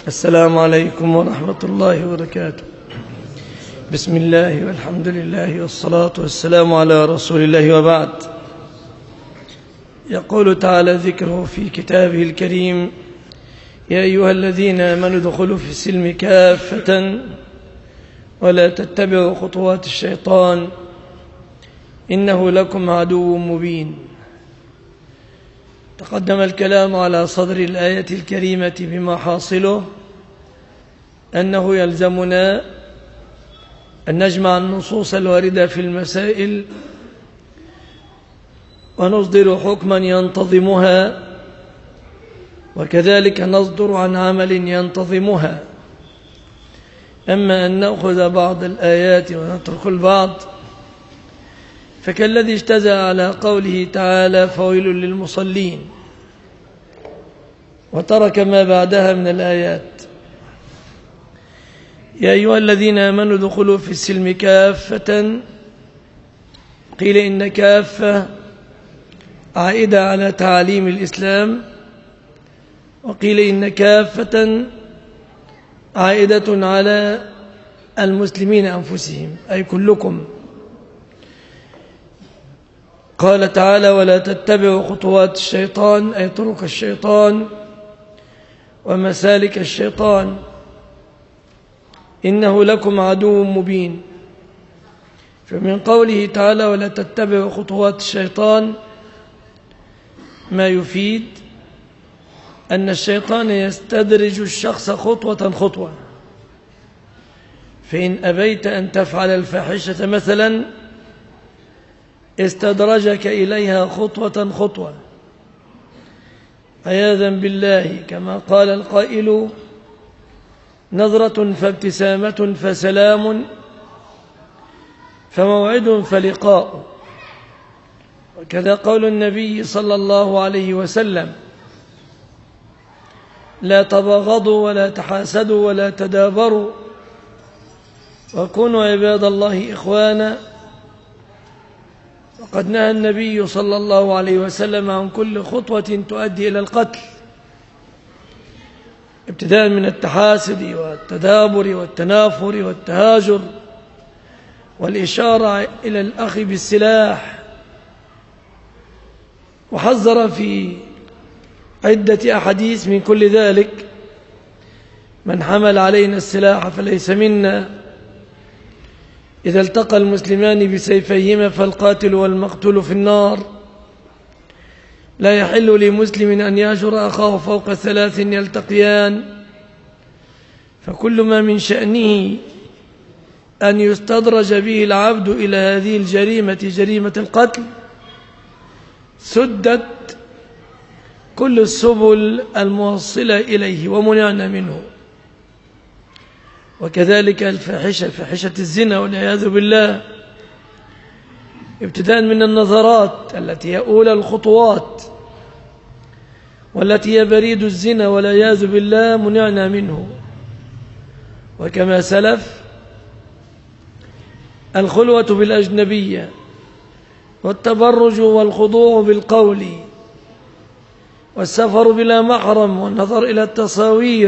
السلام عليكم ورحمة الله وبركاته. بسم الله والحمد لله والصلاة والسلام على رسول الله، وبعد. يقول تعالى ذكره في كتابه الكريم: يا أيها الذين آمنوا ادخلوا في السلم كافة ولا تتبعوا خطوات الشيطان إنه لكم عدو مبين. تقدم الكلام على صدر الآية الكريمة بما حاصله أنه يلزمنا أن نجمع النصوص الواردة في المسائل ونصدر حكما ينتظمها، وكذلك نصدر عن عمل ينتظمها. أما أن نأخذ بعض الآيات ونترك البعض فكالذي اجتزأ على قوله تعالى: فويل للمصلين، وترك ما بعدها من الآيات. يا أيها الذين آمنوا ادخلوا في السلم كافة، قيل إن كافة عائدة على تعاليم الإسلام، وقيل إن كافة عائدة على المسلمين أنفسهم، أي كلكم. قال تعالى: ولا تتبعوا خطوات الشيطان، أي طرق الشيطان ومسالك الشيطان، إنه لكم عدو مبين. فمن قوله تعالى: ولا تتبعوا خطوات الشيطان، ما يفيد أن الشيطان يستدرج الشخص خطوة خطوة، فإن أبيت أن تفعل الفاحشة مثلا استدرجك إليها خطوة خطوة، عياذا بالله، كما قال القائل: نظرة فابتسامة فسلام فموعد فلقاء. وكذا قول النبي صلى الله عليه وسلم: لا تباغضوا ولا تحاسدوا ولا تدابروا وكونوا عباد الله إخوانا. وقد نهى النبي صلى الله عليه وسلم عن كل خطوة تؤدي إلى القتل، ابتداء من التحاسد والتدابر والتنافر والتهاجر والإشارة إلى الأخذ بالسلاح. وحذر في عدة أحاديث من كل ذلك: من حمل علينا السلاح فليس منا، إذا التقى المسلمان بسيفيهما فالقاتل والمقتول في النار، لا يحل لمسلم أن يهجر أخاه فوق 3 يلتقيان، فكل ما من شأنه أن يستدرج به العبد إلى هذه الجريمة، جريمة القتل، سدت كل السبل الموصلة إليه ومنعنا منه. وكذلك الفاحشة، فاحشة الزنا والعياذ بالله، ابتداء من النظرات التي هي أولى الخطوات والتي هي بريد الزنا والعياذ بالله، منعنا منه. وكما سلف، الخلوة بالأجنبية والتبرج والخضوع بالقول والسفر بلا محرم والنظر إلى التصاوير،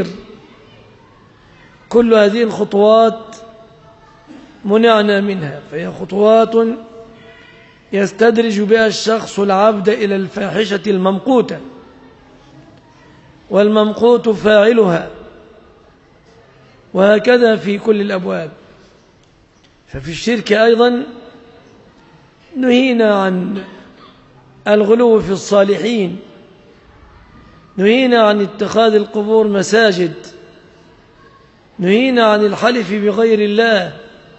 كل هذه الخطوات منعنا منها، فهي خطوات يستدرج بها الشخص العبد إلى الفاحشة الممقوتة، والممقوت فاعلها. وهكذا في كل الأبواب. ففي الشرك أيضا نهينا عن الغلو في الصالحين، نهينا عن اتخاذ القبور مساجد، نهينا عن الحلف بغير الله،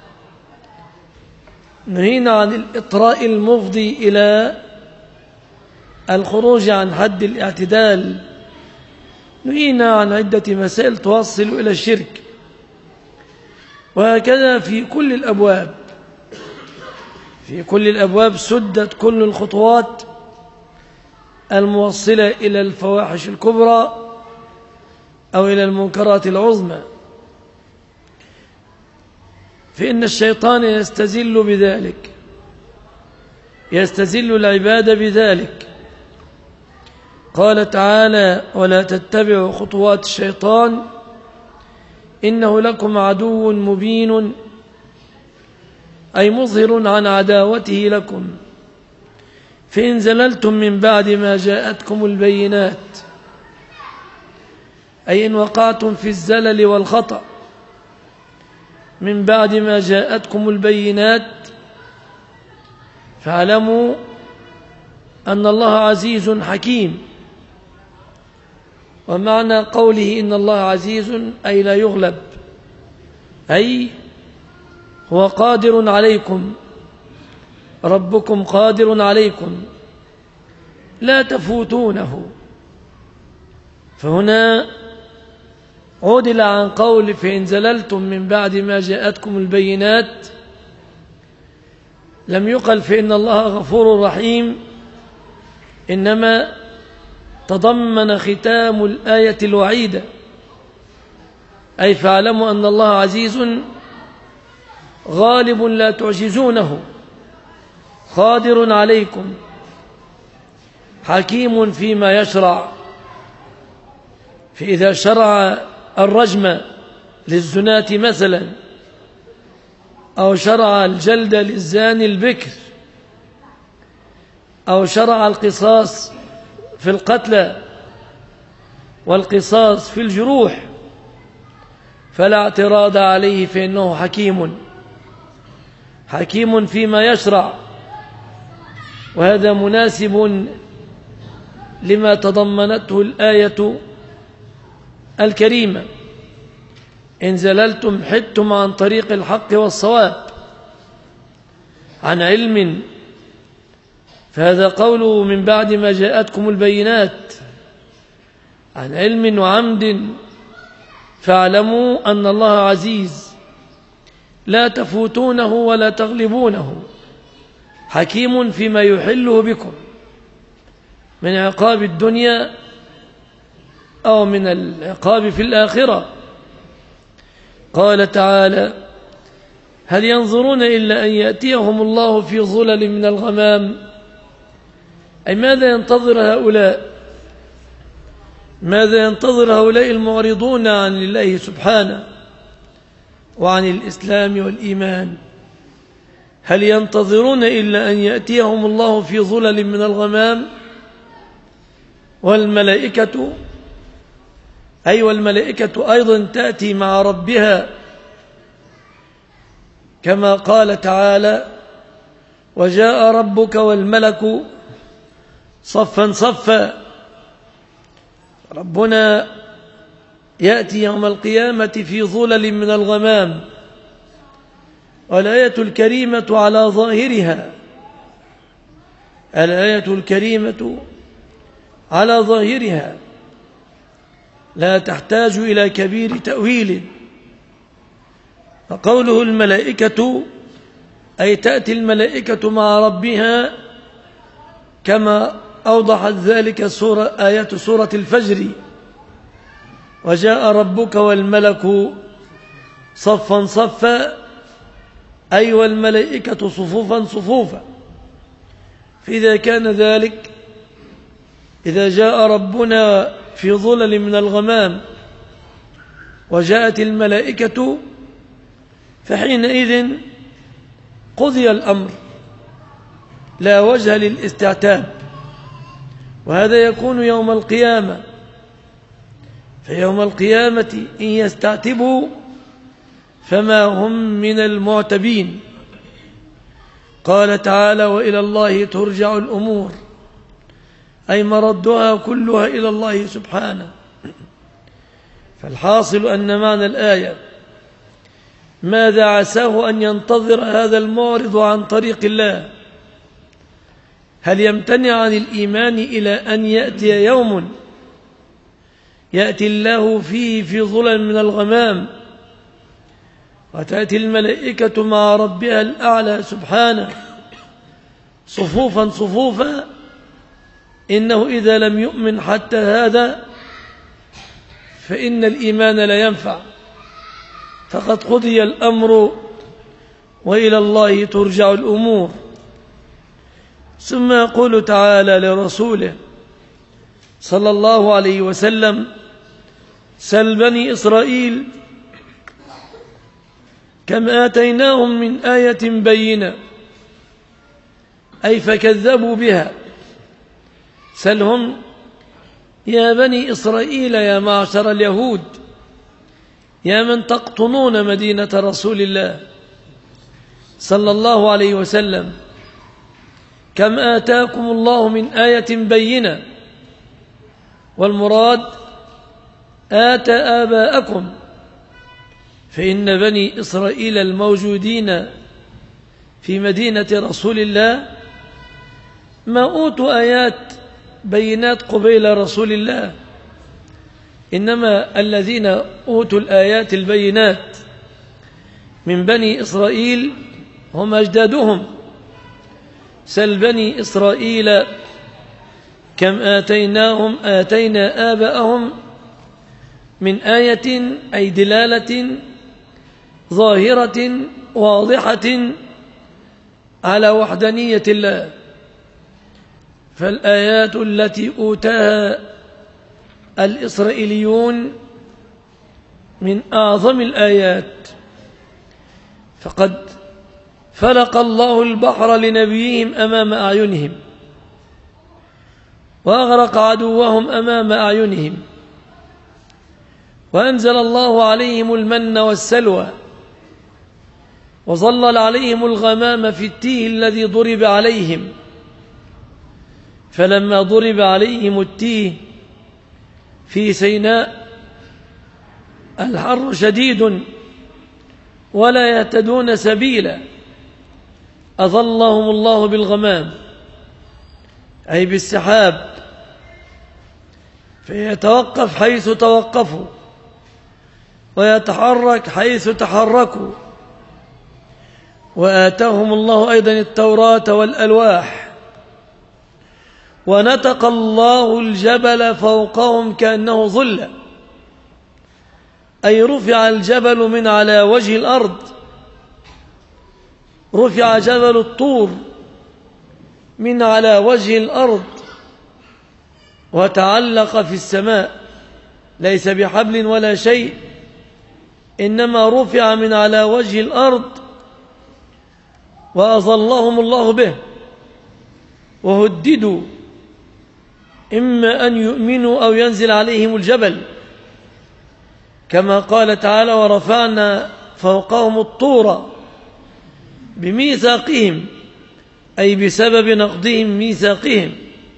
نهينا عن الإطراء المفضي إلى الخروج عن حد الاعتدال، نهينا عن عدة مسائل توصل إلى الشرك. وهكذا في كل الأبواب، في كل الأبواب سدت كل الخطوات الموصلة إلى الفواحش الكبرى أو إلى المنكرات العظمى، فإن الشيطان يستزل بذلك، يستزل العباد بذلك. قال تعالى: ولا تتبعوا خطوات الشيطان إنه لكم عدو مبين، أي مظهر عن عداوته لكم، فإن زللتم من بعد ما جاءتكم البينات، أي إن وقعتم في الزلل والخطأ من بعد ما جاءتكم البينات، فاعلموا أن الله عزيز حكيم. ومعنى قوله إن الله عزيز أي لا يغلب، أي هو قادر عليكم، ربكم قادر عليكم لا تفوتونه. فهنا عدل عن قول فإن زللتم من بعد ما جاءتكم البينات، لم يقل فإن الله غفور رحيم، إنما تضمن ختام الآية الوعيدة، أي فاعلموا أن الله عزيز غالب لا تعجزونه، قادر عليكم، حكيم فيما يشرع. فإذا شرع الرجم للزناة مثلا، أو شرع الجلد للزاني البكر، أو شرع القصاص في القتلى والقصاص في الجروح، فلا اعتراض عليه، فإنه حكيم فيما يشرع. وهذا مناسب لما تضمنته الآية الكريمة: إن زللتم حدتم عن طريق الحق والصواب، عن علم، فهذا قوله من بعد ما جاءتكم البينات، عن علم وعمد. فاعلموا أن الله عزيز لا تفوتونه ولا تغلبونه، حكيم فيما يحله بكم من عقاب الدنيا أو من العقاب في الآخرة. قال تعالى: هل ينظرون إلا أن يأتيهم الله في ظلل من الغمام؟ أي ماذا ينتظر هؤلاء؟ ماذا ينتظر هؤلاء المعرضون عن الله سبحانه وعن الإسلام والإيمان؟ هل ينتظرون إلا أن يأتيهم الله في ظلل من الغمام؟ والملائكة والملائكة أيضا تأتي مع ربها، كما قال تعالى: وجاء ربك والملك صفا صفا. ربنا يأتي يوم القيامة في ظلل من الغمام. والآية الكريمة على ظاهرها، الآية الكريمة على ظاهرها لا تحتاج إلى كبير تأويل. فقوله الملائكة أي تأتي الملائكة مع ربها، كما أوضحت ذلك آية سورة الفجر: وجاء ربك والملك صفا صفا، أي والملائكة صفوفا صفوفا. فإذا كان ذلك، إذا جاء ربنا في ظلل من الغمام وجاءت الملائكة، فحينئذ قضي الأمر، لا وجه للاستعتاب. وهذا يكون يوم القيامة. فيوم القيامة إن يستعتبوا فما هم من المعتبين. قال تعالى: وإلى الله ترجع الأمور، أي مردها كلها إلى الله سبحانه. فالحاصل أن معنى الآية: ماذا عساه أن ينتظر هذا المعرض عن طريق الله؟ هل يمتنع عن الإيمان إلى أن يأتي يوم يأتي الله فيه في ظلل من الغمام، وتأتي الملائكة مع ربها الأعلى سبحانه صفوفا صفوفا؟ إنه إذا لم يؤمن حتى هذا فإن الإيمان لا ينفع، فقد قضي الأمر وإلى الله ترجع الأمور. ثم يقول تعالى لرسوله صلى الله عليه وسلم: سل بني إسرائيل كم آتيناهم من آية بينة، أي فكذبوا بها. سلهم يا بني إسرائيل يا معشر اليهود يا من تقطنون مدينة رسول الله صلى الله عليه وسلم، كم آتاكم الله من آية بينة، والمراد آتى آباءكم، فإن بني إسرائيل الموجودين في مدينة رسول الله ما أوتوا آيات بينات قبيل رسول الله، إنما الذين أوتوا الآيات البينات من بني إسرائيل هم أجدادهم. سل بني إسرائيل كم آتينا آباءهم من آية، أي دلالة ظاهرة واضحة على وحدانية الله. فالآيات التي أوتاها الإسرائيليون من أعظم الآيات، فقد فلق الله البحر لنبيهم أمام أعينهم، وأغرق عدوهم أمام أعينهم، وأنزل الله عليهم المن والسلوى، وظلل عليهم الغمام في التيه الذي ضرب عليهم. فلما ضرب عليهم التيه في سيناء الحر شديد ولا يهتدون سبيلا، أظلهم الله بالغمام، أي بالسحاب، فيتوقف حيث توقفوا ويتحرك حيث تحركوا. وآتاهم الله أيضا التوراة والألواح، ونتق الله الجبل فوقهم كأنه ظلة، أي رفع الجبل من على وجه الأرض، رفع جبل الطور من على وجه الأرض وتعلق في السماء، ليس بحبل ولا شيء، إنما رفع من على وجه الأرض وأظلهم الله به، وهددوا إما أن يؤمنوا أو ينزل عليهم الجبل، كما قال تعالى ورفعنا فوقهم الطور بميثاقهم، أي بسبب نقضهم ميثاقهم،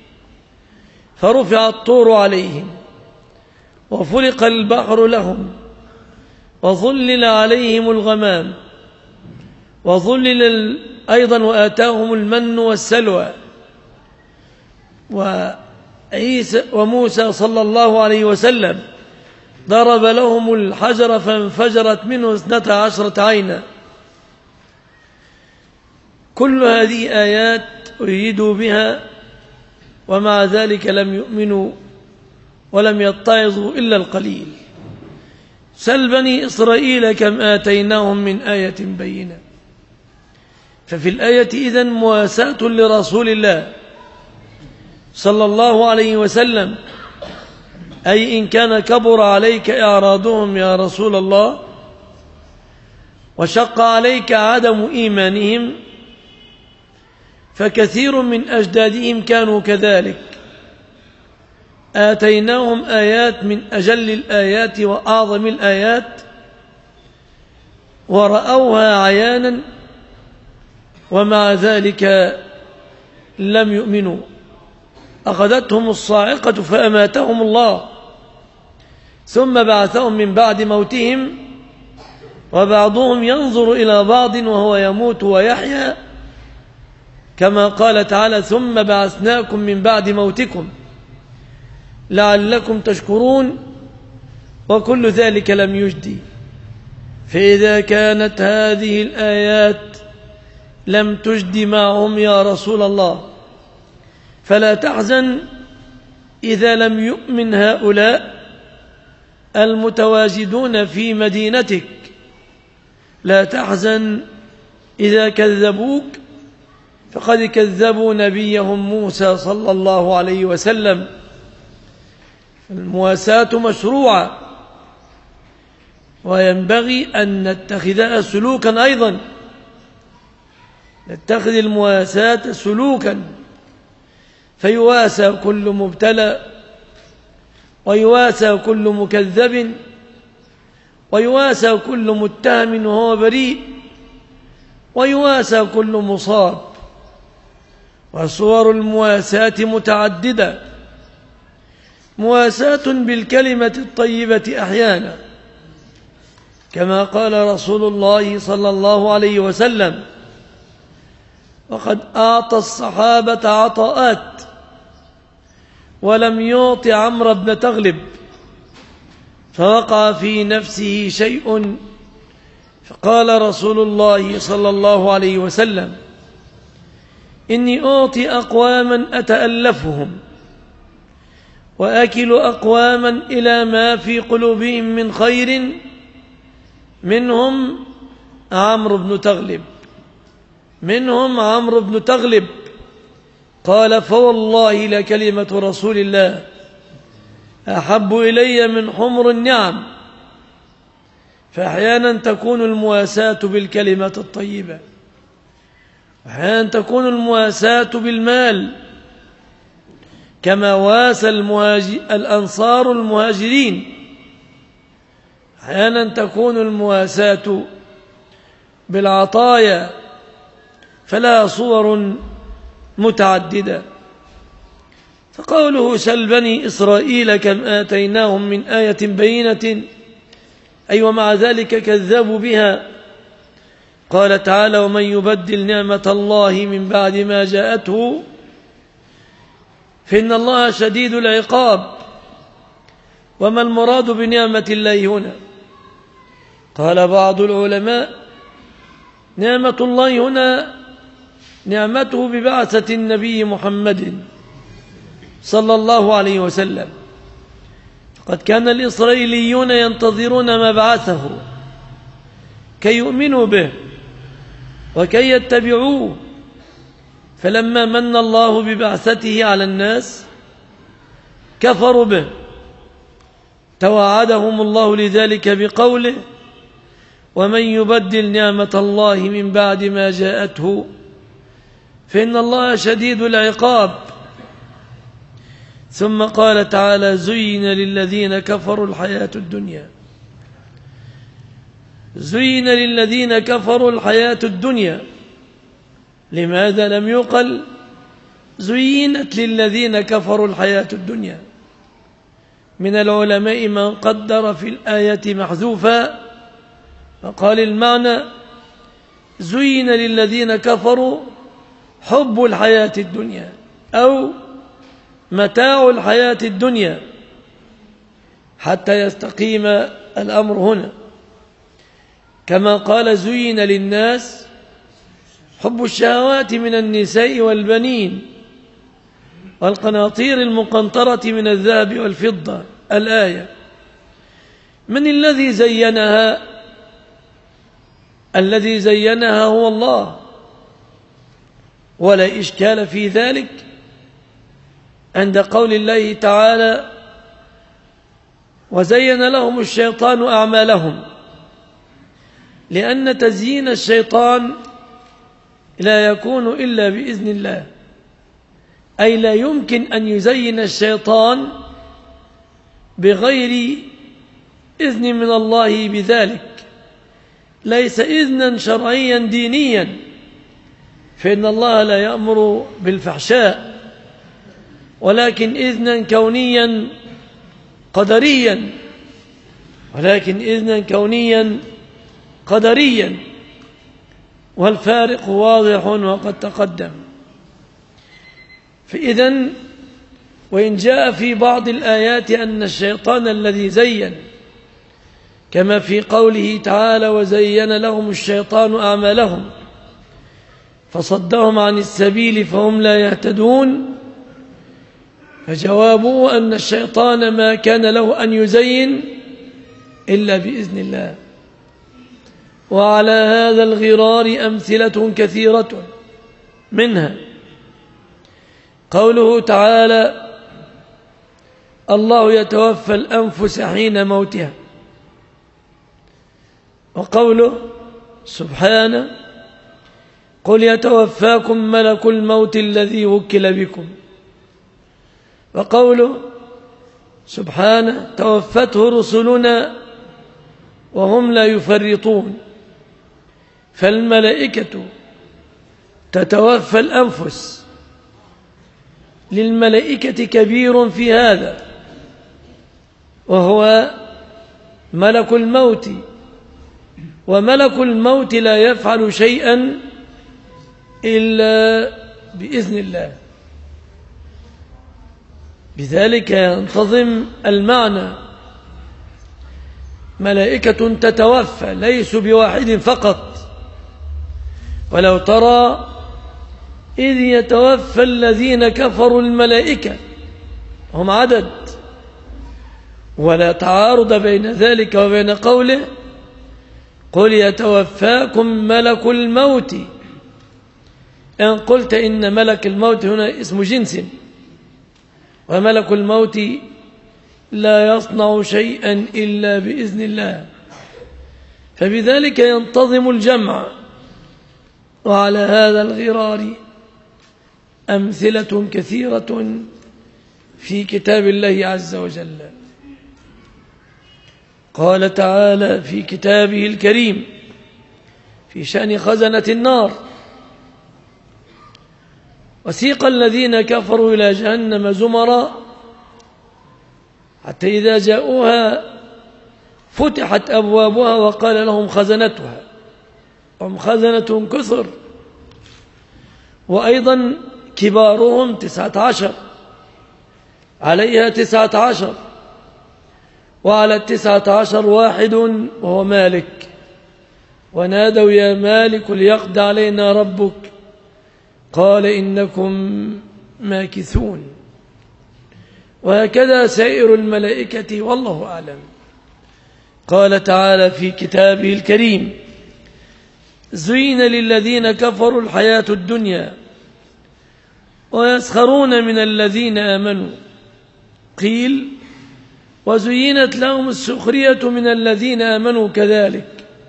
فرفع الطور عليهم وفلق البحر لهم وظلل عليهم الغمام، وظلل أيضا وآتاهم المن والسلوى. وموسى صلى الله عليه وسلم ضرب لهم الحجر فانفجرت منه 12 عينا. كل هذه آيات أيدوا بها، ومع ذلك لم يؤمنوا ولم يتعظوا إلا القليل. سل بني إسرائيل كم آتيناهم من آية بينة. ففي الآية إذن مواساة لرسول الله صلى الله عليه وسلم، أي إن كان كبر عليك إعراضهم يا رسول الله وشق عليك عدم إيمانهم، فكثير من أجدادهم كانوا كذلك، آتيناهم آيات من أجل الآيات وأعظم الآيات ورأوها عيانا، ومع ذلك لم يؤمنوا. أخذتهم الصاعقة فأماتهم الله، ثم بعثهم من بعد موتهم، وبعضهم ينظر إلى بعض وهو يموت ويحيا، كما قال تعالى ثم بعثناكم من بعد موتكم لعلكم تشكرون. وكل ذلك لم يجدي. فإذا كانت هذه الآيات لم تجد معهم يا رسول الله، فلا تحزن إذا لم يؤمن هؤلاء المتواجدون في مدينتك، لا تحزن إذا كذبوك، فقد كذبوا نبيهم موسى صلى الله عليه وسلم. المواساة مشروعة، وينبغي أن نتخذها سلوكا أيضا، نتخذ المواساة سلوكا، فيواسى كل مبتلى، ويواسى كل مكذب، ويواسى كل متهم وهو بريء، ويواسى كل مصاب. وصور المواساة متعددة، مواساة بالكلمة الطيبة أحيانا، كما قال رسول الله صلى الله عليه وسلم: وقد أعطى الصحابة عطاءات ولم يعط عمرو بن تغلب، فوقع في نفسه شيء فقال رسول الله صلى الله عليه وسلم: إني أعطي أقواما أتألفهم وأكل أقواما إلى ما في قلوبهم من خير، منهم عمرو بن تغلب، منهم عمرو بن تغلب. قال: فوالله لكلمة رسول الله أحب إلي من حمر النعم. فأحيانا تكون المواساة بالكلمة الطيبة، أحيانا تكون المواساة بالمال، كما واسى الأنصار المهاجرين. أحيانا تكون المواساة بالعطايا، فلا صور متعددة. فقوله: سل بني إسرائيل كم آتيناهم من آية بينة، أي ومع ذلك كذبوا بها. قال تعالى: ومن يبدل نعمة الله من بعد ما جاءته فإن الله شديد العقاب. وما المراد بنعمة الله هنا؟ قال بعض العلماء: نعمة الله هنا نعمته ببعثة النبي محمد صلى الله عليه وسلم. فقد كان الإسرائيليون ينتظرون مبعثه كي يؤمنوا به وكي يتبعوه، فلما من الله ببعثته على الناس كفروا به. توعدهم الله لذلك بقوله: ومن يبدل نعمة الله من بعد ما جاءته فإن الله شديد العقاب. ثم قال تعالى: زين للذين كفروا الحياة الدنيا. زين للذين كفروا الحياة الدنيا. لماذا لم يقل زينت للذين كفروا الحياة الدنيا؟ من العلماء من قدر في الآية محذوفا فقال المعنى: زين للذين كفروا حب الحياة الدنيا أو متاع الحياة الدنيا، حتى يستقيم الأمر هنا. كما قال: زين للناس حب الشهوات من النساء والبنين والقناطير المقنطرة من الذهب والفضة. الآية. من الذي زينها؟ الذي زينها هو الله، ولا إشكال في ذلك عند قول الله تعالى: وزين لهم الشيطان أعمالهم، لأن تزيين الشيطان لا يكون إلا بإذن الله، أي لا يمكن أن يزين الشيطان بغير إذن من الله بذلك، ليس إذنا شرعيا دينيا، فإن الله لا يأمر بالفحشاء، ولكن إذنا كونيا قدريا، والفارق واضح وقد تقدم. فإذن وإن جاء في بعض الآيات أن الشيطان الذي زين، كما في قوله تعالى: وزين لهم الشيطان أعمالهم فصدهم عن السبيل فهم لا يهتدون، فجوابه أن الشيطان ما كان له أن يزين إلا بإذن الله. وعلى هذا الغرار أمثلة كثيرة، منها قوله تعالى: الله يتوفى الأنفس حين موتها. وقوله سبحانه قل يتوفاكم ملك الموت الذي وكل بكم، وقوله سبحانه توفته رسلنا وهم لا يفرطون، فالملائكة تتوفى الأنفس، للملائكة كبير في هذا وهو ملك الموت، وملك الموت لا يفعل شيئا إلا بإذن الله. بذلك ينتظم المعنى، ملائكة تتوفى ليسوا بواحد فقط. ولو ترى إذ يتوفى الذين كفروا الملائكة، هم عدد، ولا تعارض بين ذلك وبين قوله قل يتوفاكم ملك الموت. إن قلت إن ملك الموت هنا اسم جنس، وملك الموت لا يصنع شيئا إلا بإذن الله، فبذلك ينتظم الجمع. وعلى هذا الغرار أمثلة كثيرة في كتاب الله عز وجل. قال تعالى في كتابه الكريم في شأن خزنة النار وسيق الذين كفروا إلى جهنم زمرا حتى إذا جاءوها فتحت أبوابها وقال لهم خزنتها، هم خزنة كثر، وأيضا كبارهم 19، عليها 19، وعلى 19 واحد وهو مالك. ونادوا يا مالك ليقض علينا ربك قال إنكم ماكثون. وهكذا سائر الملائكة والله أعلم. قال تعالى في كتابه الكريم زين للذين كفروا الحياة الدنيا ويسخرون من الذين آمنوا، قيل وزينت لهم السخرية من الذين آمنوا كذلك.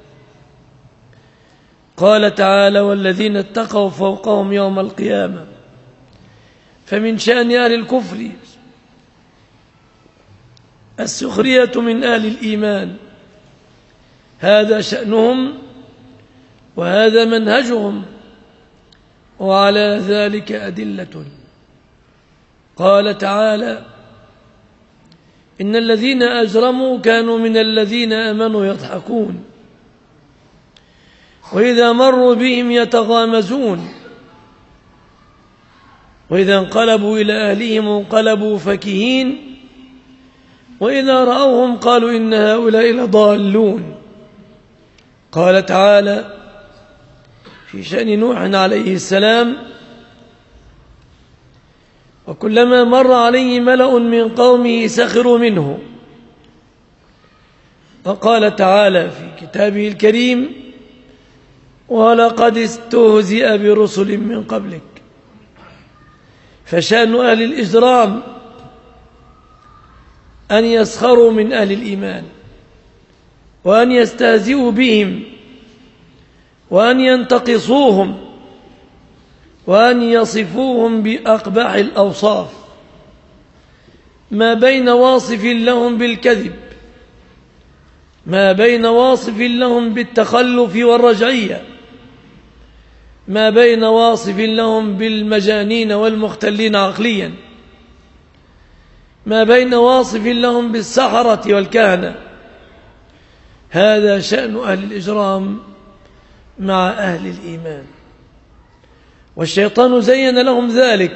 قال تعالى والذين اتقوا فوقهم يوم القيامة، فمن شأن أهل الكفر السخرية من أهل الإيمان، هذا شأنهم وهذا منهجهم، وعلى ذلك أدلة. قال تعالى إن الذين أجرموا كانوا من الذين آمنوا يضحكون وإذا مروا بهم يتغامزون وإذا انقلبوا إلى أهلهم انقلبوا فكهين وإذا رأوهم قالوا إن هؤلاء لضالون. قال تعالى في شأن نوح عليه السلام وكلما مر عليه ملأ من قومه سخروا منه. وقال تعالى في كتابه الكريم ولقد استهزئ برسل من قبلك. فشأن أهل الإجرام أن يسخروا من أهل الإيمان وأن يستهزئوا بهم وأن ينتقصوهم وأن يصفوهم بأقبح الأوصاف، ما بين واصف لهم بالكذب، ما بين واصف لهم بالتخلف والرجعية، ما بين واصف لهم بالمجانين والمختلين عقليا، ما بين واصف لهم بالسحرة والكهنة. هذا شأن أهل الإجرام مع أهل الإيمان، والشيطان زين لهم ذلك.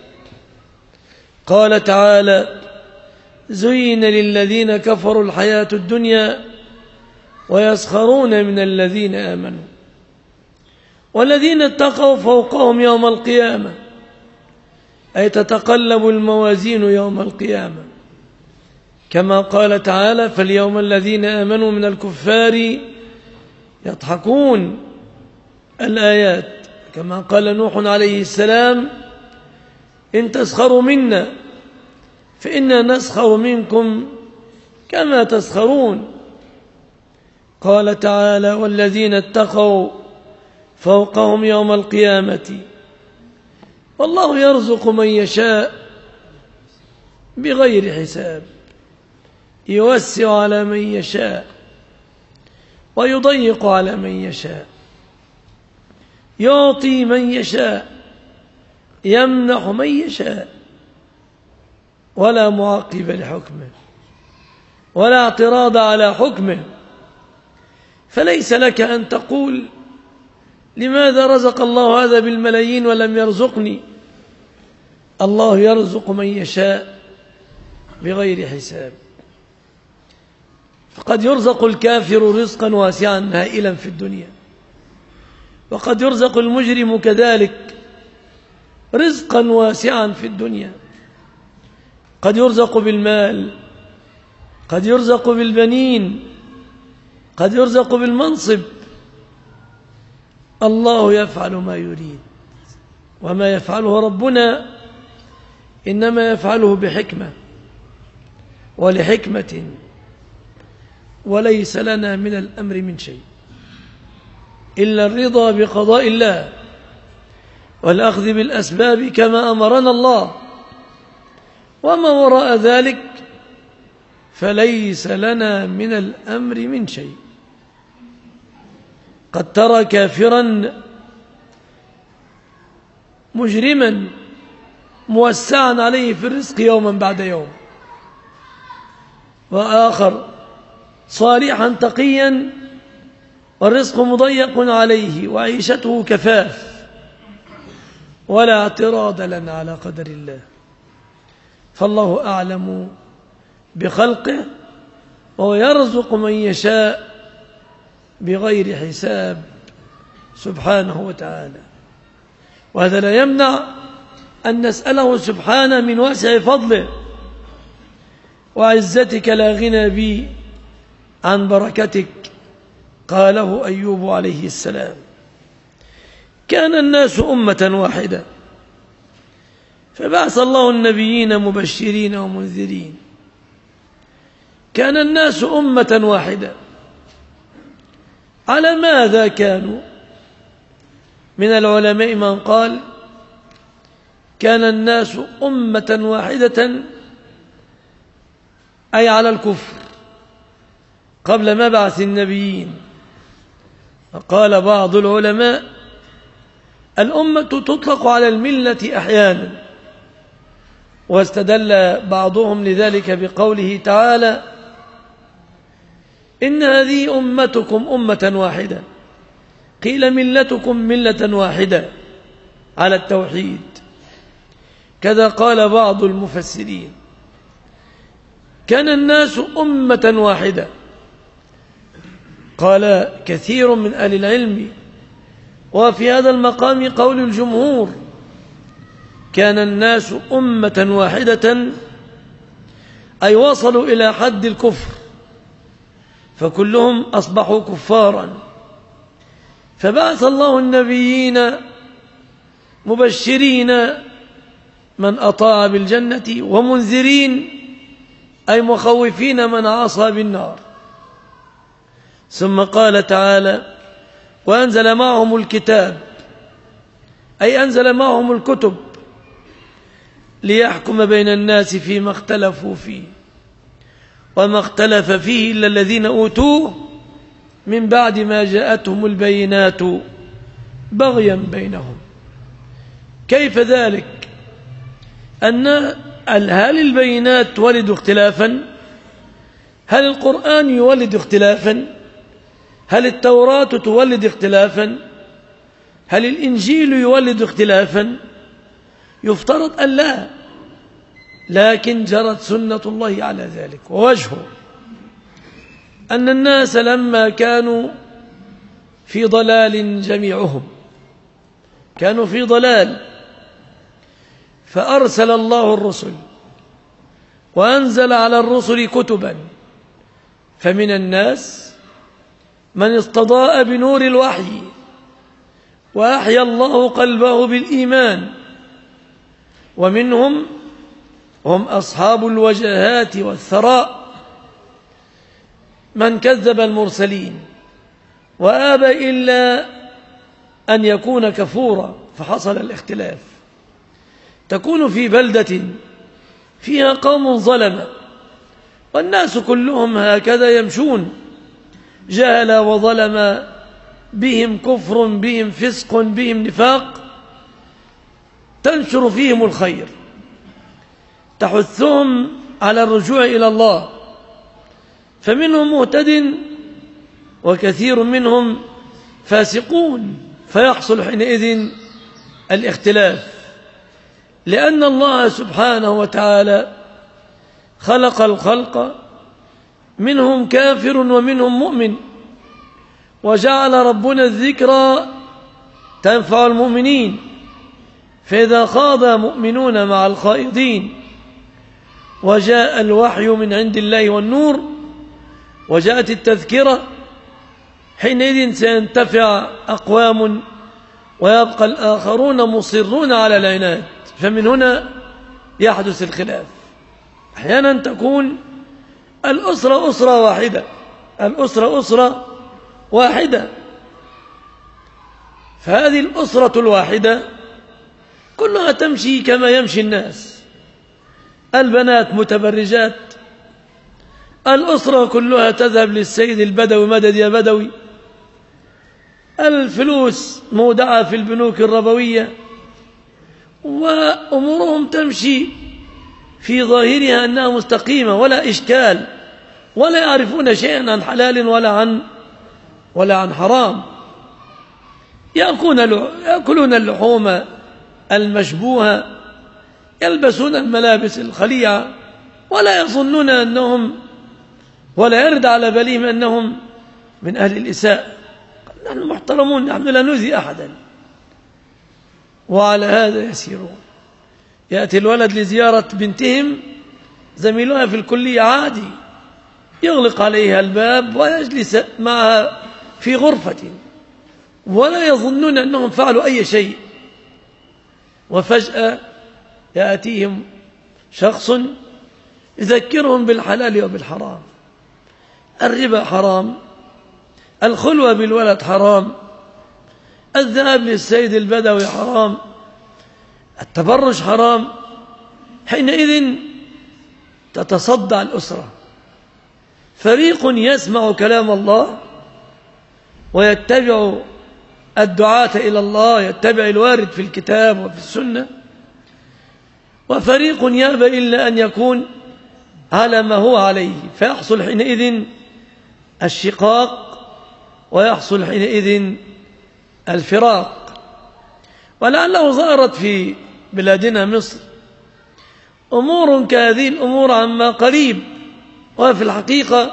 قال تعالى زين للذين كفروا الحياة الدنيا ويسخرون من الذين آمنوا والذين اتقوا فوقهم يوم القيامة، أي تتقلب الموازين يوم القيامة، كما قال تعالى فاليوم الذين آمنوا من الكفار يضحكون، الآيات. كما قال نوح عليه السلام إن تسخروا منا فإنا نسخر منكم كما تسخرون. قال تعالى: والذين اتقوا فوقهم يوم القيامة والله يرزق من يشاء بغير حساب، يوسع على من يشاء ويضيق على من يشاء، يعطي من يشاء، يمنح من يشاء، ولا معقب لحكمه ولا اعتراض على حكمه. فليس لك أن تقول: لماذا رزق الله هذا بالملايين ولم يرزقني؟ الله يرزق من يشاء بغير حساب. فقد يرزق الكافر رزقا واسعا هائلا في الدنيا، وقد يرزق المجرم كذلك رزقا واسعا في الدنيا. قد يرزق بالمال، قد يرزق بالبنين، قد يرزق بالمنصب. الله يفعل ما يريد، وما يفعله ربنا إنما يفعله بحكمة ولحكمة، وليس لنا من الأمر من شيء إلا الرضا بقضاء الله والأخذ بالأسباب كما أمرنا الله، وما وراء ذلك فليس لنا من الأمر من شيء. قد ترى كافرا مجرما موسعا عليه في الرزق يوما بعد يوم، وآخر صالحا تقيا والرزق مضيق عليه وعيشته كفاف، ولا اعتراض لنا على قدر الله. فالله أعلم بخلقه، وهو يرزق من يشاء بغير حساب سبحانه وتعالى. وهذا لا يمنع أن نسأله سبحانه من واسع فضله: وعزتك لا غنى بي عن بركتك. قاله أيوب عليه السلام: كان الناس أمة واحدة فبعث الله النبيين مبشرين ومنذرين. كان الناس أمة واحدة، على ماذا كانوا؟ من العلماء من قال: كان الناس أمة واحدة أي على الكفر قبل مبعث النبيين. وقال بعض العلماء: الأمة تطلق على الملة أحيانا، واستدل بعضهم لذلك بقوله تعالى: إن هذه أمتكم أمة واحدة، قيل ملتكم ملة واحدة على التوحيد. كذا قال بعض المفسرين: كان الناس أمة واحدة. قال كثير من أهل العلم، وفي هذا المقام قول الجمهور: كان الناس أمة واحدة أي وصلوا إلى حد الكفر، فكلهم أصبحوا كفارا، فبعث الله النبيين مبشرين من أطاع بالجنة، ومنذرين أي مخوفين من عصى بالنار. ثم قال تعالى: وأنزل معهم الكتاب، أي أنزل معهم الكتب ليحكم بين الناس فيما اختلفوا فيه، وما اختلف فيه إلا الذين أوتوه من بعد ما جاءتهم البينات بغيا بينهم. كيف ذلك؟ هل البينات تولد اختلافا؟ هل القرآن يولد اختلافا؟ هل التوراة تولد اختلافا؟ هل الإنجيل يولد اختلافا؟ يفترض أن لا، لكن جرت سنة الله على ذلك. ووجهه أن الناس لما كانوا في ضلال جميعهم، كانوا في ضلال، فأرسل الله الرسل وأنزل على الرسل كتبا، فمن الناس من استضاء بنور الوحي وأحيا الله قلبه بالإيمان، ومنهم هم أصحاب الوجهات والثراء من كذب المرسلين وآبى إلا أن يكون كفورا، فحصل الاختلاف. تكون في بلدة فيها قوم ظلمة والناس كلهم هكذا يمشون جهل وظلم، بهم كفر، بهم فسق، بهم نفاق، تنشر فيهم الخير، تحثهم على الرجوع إلى الله، فمنهم مهتد وكثير منهم فاسقون، فيحصل حينئذ الاختلاف، لأن الله سبحانه وتعالى خلق الخلق منهم كافر ومنهم مؤمن، وجعل ربنا الذكرى تنفع المؤمنين، فإذا خاض مؤمنون مع الخائضين وجاء الوحي من عند الله والنور وجاءت التذكرة، حينئذ سينتفع أقوام ويبقى الآخرون مصرون على العناد، فمن هنا يحدث الخلاف. أحيانا تكون الأسرة أسرة واحدة، الأسرة أسرة واحدة، فهذه الأسرة الواحدة كلها تمشي كما يمشي الناس، البنات متبرجات، الأسرة كلها تذهب للسيد البدوي، مدد يا بدوي، الفلوس مودعة في البنوك الربوية، وأمورهم تمشي في ظاهرها أنها مستقيمة ولا إشكال، ولا يعرفون شيئا عن حلال ولا عن حرام، يأكلون اللحوم المشبوهة، يلبسون الملابس الخليعة، ولا يظنون أنهم، ولا يرد على بالهم أنهم من أهل الإساءة. نحن محترمون، نحن لا نؤذي أحدا، وعلى هذا يسيرون. يأتي الولد لزيارة بنتهم، زميلها في الكلية عادي يغلق عليها الباب ويجلس معها في غرفة، ولا يظنون أنهم فعلوا أي شيء، وفجأة يأتيهم شخص يذكرهم بالحلال وبالحرام، الربا حرام، الخلوة بالولد حرام، الذهاب للسيد البدوي حرام، التبرج حرام. حينئذ تتصدع الأسرة، فريق يسمع كلام الله ويتبع الدعاة إلى الله، يتبع الوارد في الكتاب وفي السنة، وفريق يأبى إلا أن يكون على ما هو عليه، فيحصل حينئذ الشقاق ويحصل حينئذ الفراق. ولعله ظهرت في بلادنا مصر أمور كهذه الأمور عما قريب، وفي الحقيقة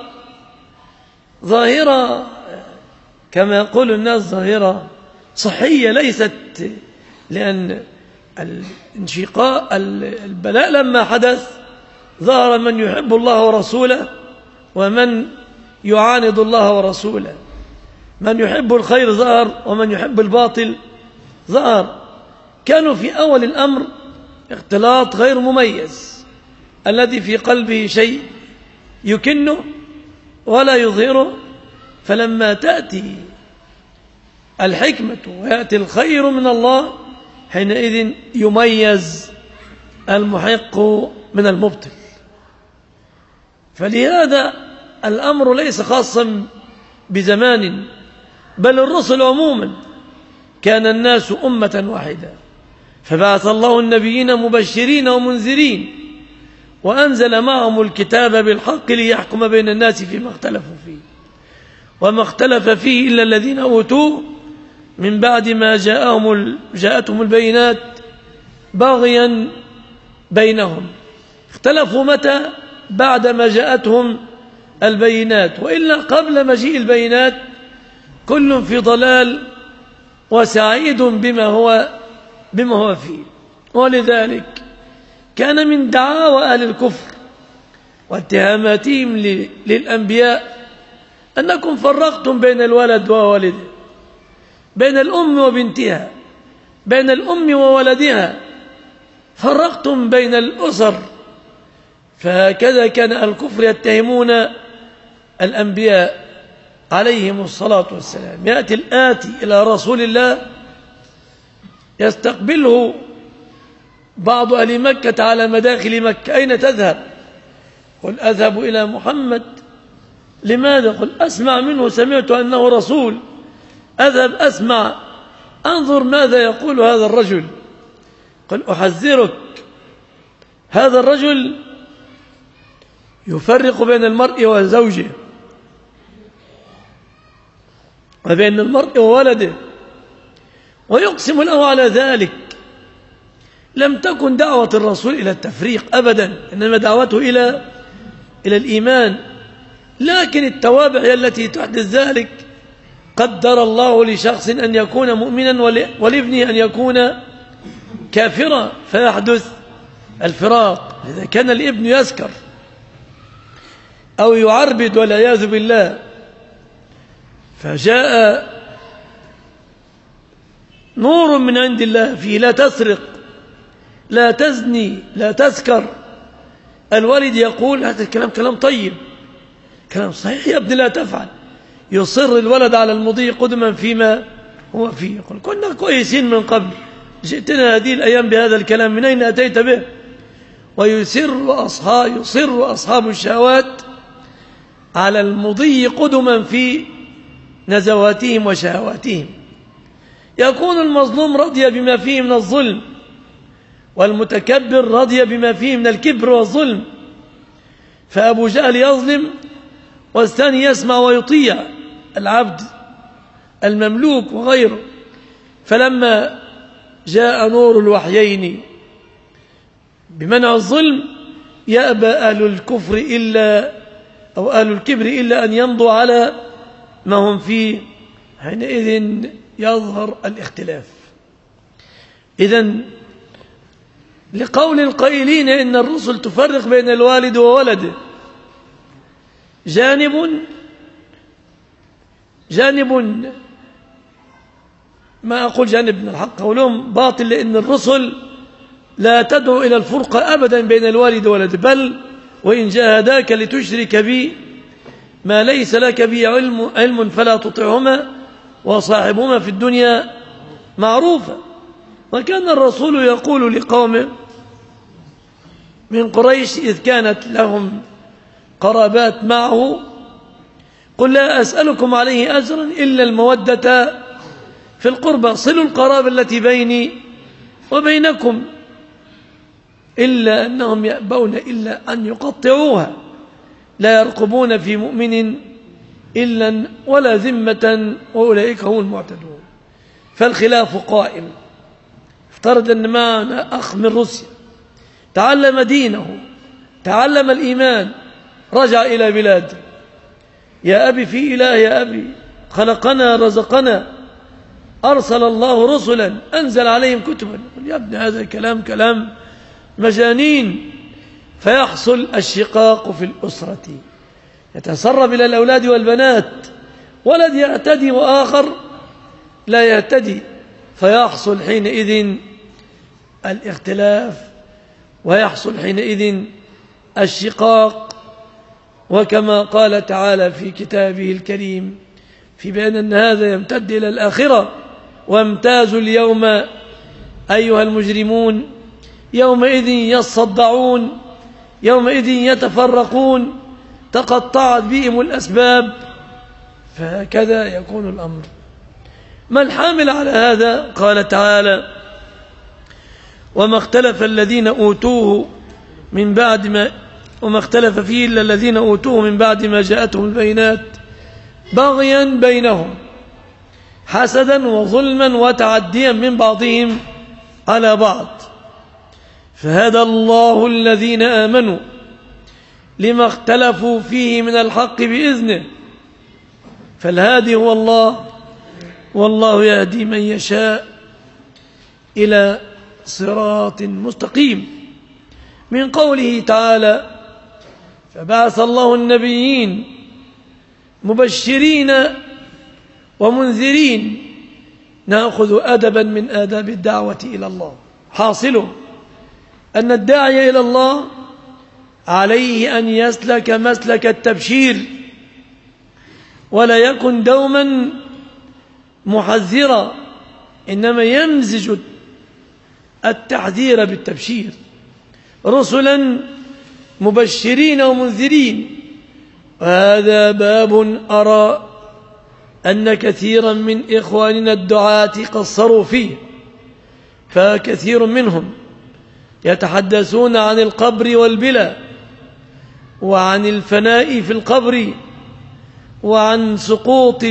ظاهرة كما يقول الناس ظاهرة صحية، ليست، لأن الانشقاق البلاء لما حدث ظهر من يحب الله ورسوله ومن يعاند الله ورسوله، من يحب الخير ظهر ومن يحب الباطل ظهر. كانوا في أول الأمر اختلاط غير مميز، الذي في قلبه شيء يكنه ولا يظهره، فلما تأتي الحكمة ويأتي الخير من الله حينئذ يميز المحق من المبطل. فلهذا الأمر ليس خاصا بزمان، بل الرسل عموما كان الناس أمة واحدة، فبعث الله النبيين مبشرين ومنذرين وأنزل معهم الكتاب بالحق ليحكم بين الناس فيما اختلفوا فيه، وما اختلف فيه إلا الذين أوتوه من بعد ما جاءتهم البينات باغيا بينهم. اختلفوا متى؟ بعدما جاءتهم البينات، وإلا قبل مجيء البينات كل في ضلال وسعيد بما هو فيه. ولذلك كان من دعاوى أهل الكفر واتهاماتهم للأنبياء أنكم فرقتم بين الولد ووالده، بين الأم وبنتها، بين الأم وولدها، فرقتم بين الأسر. فهكذا كان الكفر يتهمون الأنبياء عليهم الصلاة والسلام. يأتي الآتي إلى رسول الله يستقبله بعض أهل مكة على مداخل مكة: أين تذهب؟ قل أذهب إلى محمد. لماذا؟ قل أسمع منه، سمعت أنه رسول، أذهب أسمع أنظر ماذا يقول هذا الرجل. قل أحذرك، هذا الرجل يفرق بين المرء وزوجه وبين المرء وولده ويقسم له على ذلك. لم تكن دعوة الرسول إلى التفريق أبدا، إنما دعوته إلى الإيمان، لكن التوابع هي التي تحدث ذلك. قدر الله لشخص أن يكون مؤمنا ولابنه أن يكون كافرا فيحدث الفراق. إذا كان الابن يسكر أو يعربد والعياذ بالله، فجاء نور من عند الله فيه: لا تسرق، لا تزني، لا تسكر. الوالد يقول: هذا الكلام كلام طيب، كلام صحيح يا ابني، لا تفعل. يصر الولد على المضي قدما فيما هو فيه. يقول: كنا كويسين من قبل، جئتنا هذه الأيام بهذا الكلام، من أين أتيت به؟ ويصر أصحاب الشهوات على المضي قدما في نزواتهم وشهواتهم. يكون المظلوم رضي بما فيه من الظلم، والمتكبر رضي بما فيه من الكبر والظلم. فأبو جهل يظلم والثاني يسمع ويطيع، العبد المملوك وغيره. فلما جاء نور الوحيين بمنع الظلم يأبى أهل الكفر أو أهل الكبر إلا أن يمضوا على ما هم فيه، حينئذ يظهر الاختلاف. إذن لقول القائلين إن الرسل تفرق بين الوالد وولده جانب ما أقول جانب من الحق، قولهم باطل، لأن الرسل لا تدعو إلى الفرقة أبدا بين الوالد وولده، بل وإن جاهداك لتشرك بي ما ليس لك به علم فلا تطعهما وصاحبهما في الدنيا معروفا. وكان الرسول يقول لقومه من قريش إذ كانت لهم قرابات معه: قل لا أسألكم عليه أجرا إلا المودة في القربى، صلوا القرابة التي بيني وبينكم، إلا أنهم يأبون إلا أن يقطعوها، لا يرقبون في مؤمن إلا ولا ذمة وأولئك هم المعتدون. فالخلاف قائم. افترض أن معنا أخ من روسيا تعلم دينه، تعلم الإيمان، رجع إلى بلاده: يا أبي في إله، يا أبي خلقنا رزقنا، أرسل الله رسلا، أنزل عليهم كتبا. يا ابن هذا كلام مجانين. فيحصل الشقاق في الأسرة، يتسرب إلى الأولاد والبنات، ولد يهتدي وآخر لا يهتدي، فيحصل حينئذ الاختلاف ويحصل حينئذ الشقاق. وكما قال تعالى في كتابه الكريم في بيان أن هذا يمتد إلى الآخرة: وامتازوا اليوم أيها المجرمون يومئذ يصدعون، يومئذ يتفرقون، تقطعت بهم الأسباب. فهكذا يكون الأمر. ما الحامل على هذا؟ قال تعالى: وما اختلف الذين أوتوه من بعد ما وما اختلف فيه إلا الذين أوتوه من بعد ما جاءتهم البينات بغيا بينهم حسدا وظلما وتعديا من بعضهم على بعض، فهدى الله الذين آمنوا لما اختلفوا فيه من الحق بإذنه، فالهادي هو الله، والله يهدي من يشاء إلى صراط مستقيم. من قوله تعالى: فبعث الله النبيين مبشرين ومنذرين، نأخذ أدبا من آداب الدعوة إلى الله. حاصله أن الداعي إلى الله عليه أن يسلك مسلك التبشير ولا يكن دوما محذرا، إنما يمزج التحذير بالتبشير، رسلا مبشرين ومنذرين. وهذا باب أرى أن كثيرا من إخواننا الدعاة قصروا فيه، فكثير منهم يتحدثون عن القبر والبلى، وعن الفناء في القبر، وعن سقوط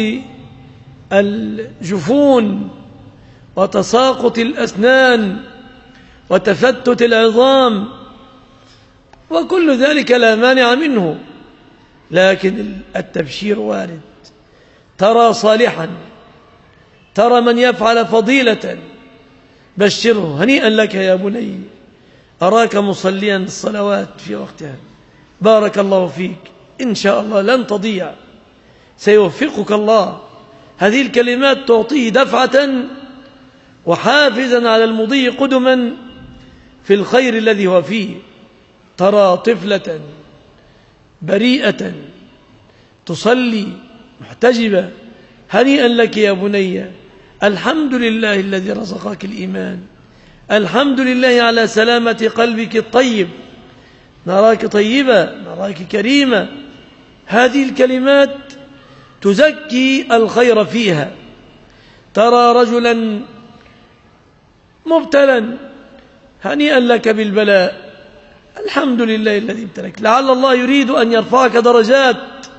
الجفون وتساقط الأسنان وتفتت العظام، وكل ذلك لا مانع منه، لكن التبشير وارد. ترى صالحا، ترى من يفعل فضيلة، بشره: هنيئا لك يا بني، أراك مصليا الصلوات في وقتها، بارك الله فيك، إن شاء الله لن تضيع، سيوفقك الله. هذه الكلمات تعطيه دفعة وحافزا على المضي قدما في الخير الذي هو فيه. ترى طفلة بريئة تصلي محتجبة: هنيئا لك يا بني، الحمد لله الذي رزقك الإيمان، الحمد لله على سلامة قلبك الطيب، نراك طيبة، نراك كريمة. هذه الكلمات تزكي الخير فيها. ترى رجلا مبتلا: هنيئا لك بالبلاء، الحمد لله الذي ابتلك، لعل الله يريد أن يرفعك درجات.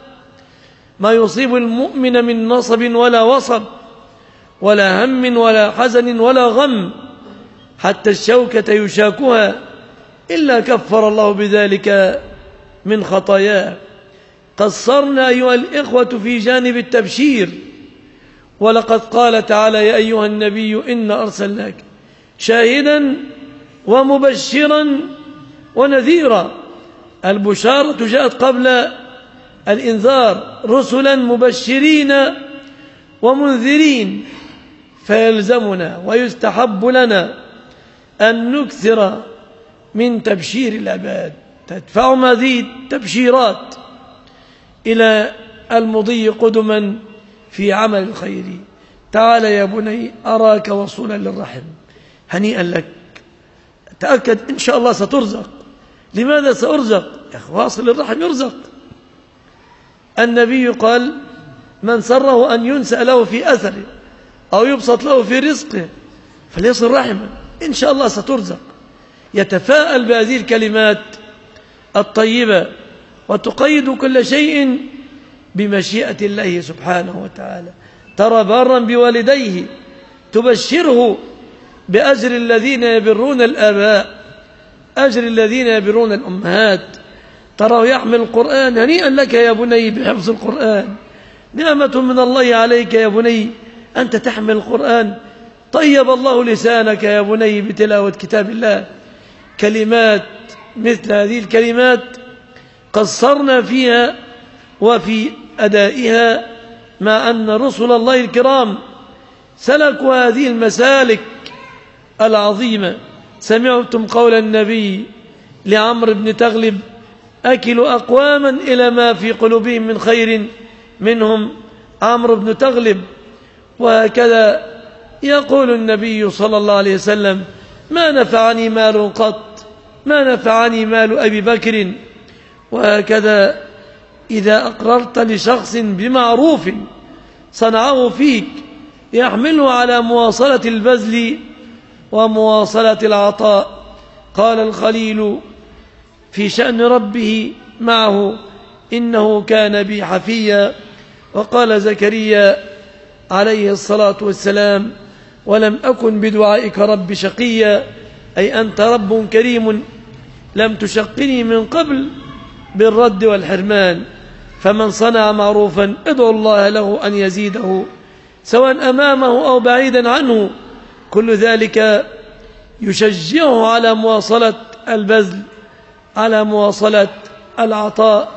ما يصيب المؤمن من نصب ولا وصب ولا هم ولا حزن ولا غم، حتى الشوكة يشاكها، إلا كفر الله بذلك من خطاياه. قصرنا أيها الإخوة في جانب التبشير، ولقد قال تعالى: يا أيها النبي إنا أرسلناك شاهدا ومبشرا ونذيرا. البشارة جاءت قبل الإنذار، رسلا مبشرين ومنذرين. فيلزمنا ويستحب لنا أن نكثر من تبشير العباد، تدفعهم هذه التبشيرات إلى المضي قدما في عمل الخير. تعال يا بني، أراك وصولا للرحم، هنيئا لك، تأكد إن شاء الله سترزق. لماذا سأرزق؟ يا أخي واصل الرحم يرزق. النبي قال: من سره أن ينسأ له في أثره أو يبسط له في رزقه فليصل رحمه، إن شاء الله سترزق. يتفاءل بهذه الكلمات الطيبة، وتقيد كل شيء بمشيئة الله سبحانه وتعالى. ترى بارا بوالديه تبشره بأجر الذين يبرون الآباء، أجر الذين يبرون الأمهات. تراه يحمل القرآن: هنيئا لك يا بني بحفظ القرآن، نعمة من الله عليك يا بني أنت تحمل القرآن، طيب الله لسانك يا بني بتلاوة كتاب الله. كلمات مثل هذه الكلمات قصرنا فيها وفي أدائها، مع أن رسل الله الكرام سلكوا هذه المسالك العظيمة. سمعتم قول النبي لعمرو بن تغلب: أكلوا أقواما إلى ما في قلوبهم من خير، منهم عمرو بن تغلب. وهكذا يقول النبي صلى الله عليه وسلم: ما نفعني مال قط، ما نفعني مال أبي بكر. وهكذا إذا أقررت لشخص بمعروف صنعه فيك يحمله على مواصلة البذل ومواصلة العطاء. قال الخليل في شأن ربه معه: إنه كان بي حفيا. وقال زكريا عليه الصلاة والسلام: ولم أكن بدعائك رب شقيا، أي أنت رب كريم لم تشقني من قبل بالرد والحرمان. فمن صنع معروفا ادعو الله له أن يزيده، سواء أمامه أو بعيدا عنه. كل ذلك يشجعه على مواصلة البذل، على مواصلة العطاء.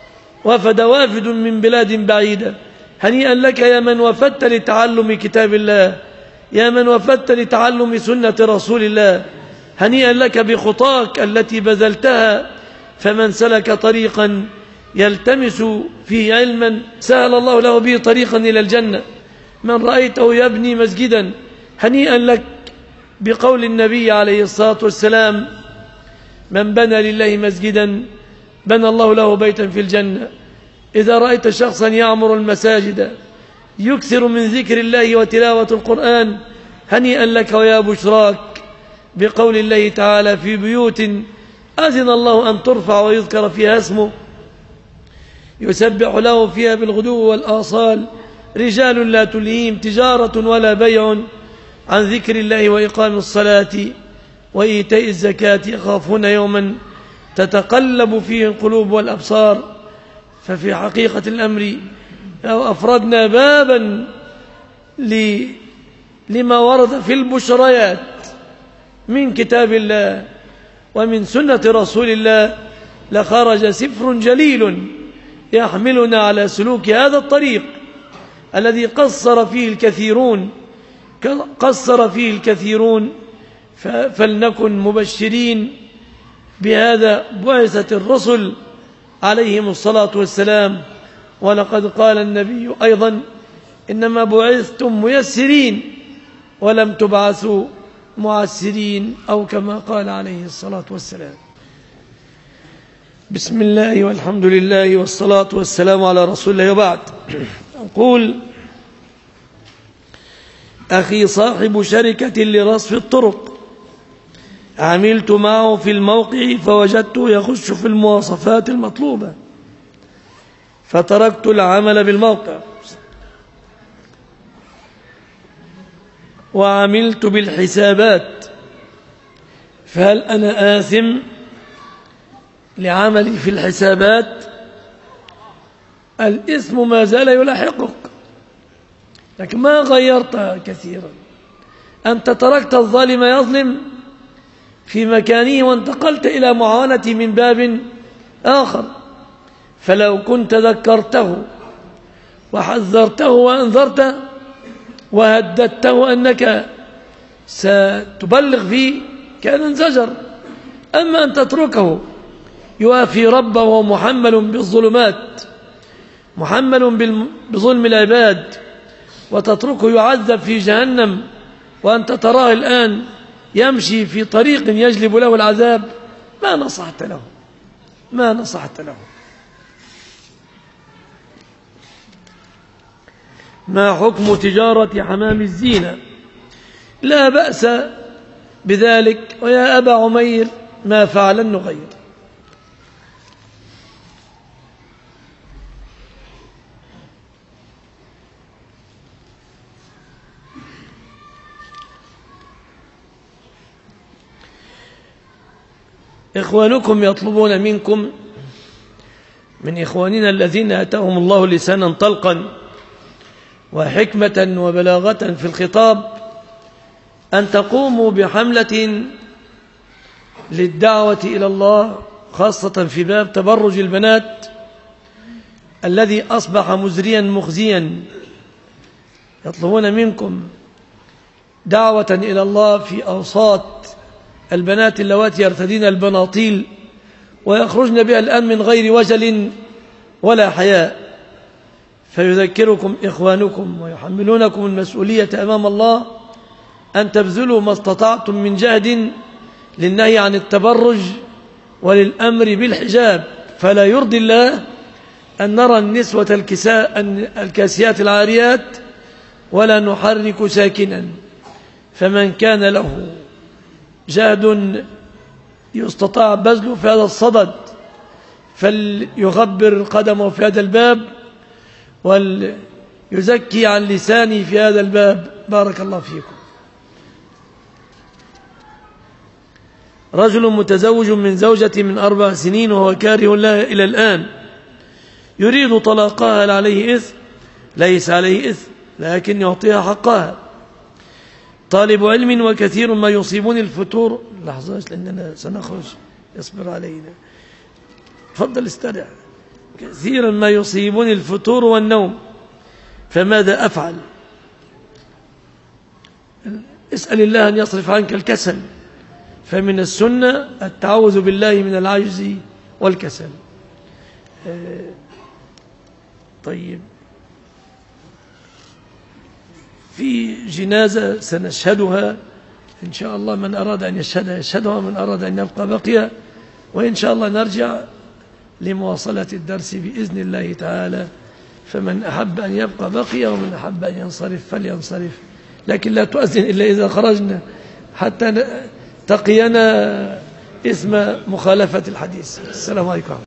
وفد وافد من بلاد بعيدة: هنيئا لك يا من وفدت لتعلم كتاب الله، يا من وفدت لتعلم سنة رسول الله، هنيئا لك بخطاك التي بذلتها. فمن سلك طريقا يلتمس فيه علما سهل الله له به طريقا إلى الجنة. من رأيته يبني مسجدا هنيئا لك بقول النبي عليه الصلاة والسلام: من بنى لله مسجدا بنى الله له بيتا في الجنة. إذا رأيت شخصا يعمر المساجد يكثر من ذكر الله وتلاوة القرآن هنيئا لك ويا بشراك بقول الله تعالى: في بيوت أذن الله أن ترفع ويذكر فيها اسمه يسبح له فيها بالغدو والآصال رجال لا تلهيهم تجارة ولا بيع عن ذكر الله وإقام الصلاة وإيتاء الزكاة يخافون يوما تتقلب فيه القلوب والأبصار. ففي حقيقة الأمر لو أفردنا بابا لما ورد في البشريات من كتاب الله ومن سنة رسول الله لخرج سفر جليل يحملنا على سلوك هذا الطريق الذي قصر فيه الكثيرون فلنكن مبشرين بهذا بعثة الرسل عليهم الصلاة والسلام. ولقد قال النبي أيضا: إنما بعثتم ميسرين ولم تبعثوا معسرين، أو كما قال عليه الصلاة والسلام. بسم الله والحمد لله والصلاة والسلام على رسول الله، وبعد. أقول: أخي صاحب شركة لرصف الطرق عملت معه في الموقع فوجدته يخش في المواصفات المطلوبة فتركت العمل بالموقع وعملت بالحسابات، فهل أنا آثم لعملي في الحسابات؟ الإثم ما زال يلاحقك، لكن ما غيرتها كثيرا. أنت تركت الظالم يظلم في مكانه وانتقلت إلى معاونة من باب آخر. فلو كنت ذكرته وحذرته وأنذرته وهددته أنك ستبلغ فيه كان انزجر. أما أن تتركه يوافي ربه ومحمل بالظلمات، محمل بظلم العباد، وتتركه يعذب في جهنم وأنت تراه الآن يمشي في طريق يجلب له العذاب، ما نصحت له. ما حكم تجارة حمام الزينة؟ لا بأس بذلك، ويا أبا عمير ما فعل النغير. إخوانكم يطلبون منكم من إخواننا الذين أتاهم الله لسانا طلقا وحكمة وبلاغة في الخطاب أن تقوموا بحملة للدعوة إلى الله، خاصة في باب تبرج البنات الذي أصبح مزريا مخزيا. يطلبون منكم دعوة إلى الله في أوساط البنات اللواتي يرتدين البناطيل ويخرجن بها الآن من غير وجل ولا حياء. فيذكركم إخوانكم ويحملونكم المسؤولية أمام الله أن تبذلوا ما استطعتم من جهد للنهي عن التبرج وللأمر بالحجاب. فلا يرضي الله أن نرى النسوة الكاسيات العاريات ولا نحرك ساكنا. فمن كان له جهد يستطاع بذله في هذا الصدد فليغبر قدمه في هذا الباب وليزكي عن لسانه في هذا الباب. بارك الله فيكم. رجل متزوج من زوجة من 4 سنين وهو كاره لها إلى الآن، يريد طلاقها، هل عليه إثم؟ ليس عليه إثم، لكن يعطيها حقها. طالب علم وكثير ما يصيبني الفتور. لحظة لأننا سنخرج، يصبر علينا. تفضل استرع. كثيرا ما يصيبني الفتور والنوم، فماذا أفعل؟ اسأل الله أن يصرف عنك الكسل، فمن السنة التعوذ بالله من العجز والكسل. طيب، في جنازة سنشهدها إن شاء الله، من أراد أن يشهدها يشهدها، ومن أراد أن يبقى بقي، وإن شاء الله نرجع لمواصلة الدرس بإذن الله تعالى. فمن أحب أن يبقى بقي، ومن أحب أن ينصرف فلينصرف، لكن لا تؤذن إلا إذا خرجنا حتى تقينا إثم مخالفة الحديث. السلام عليكم.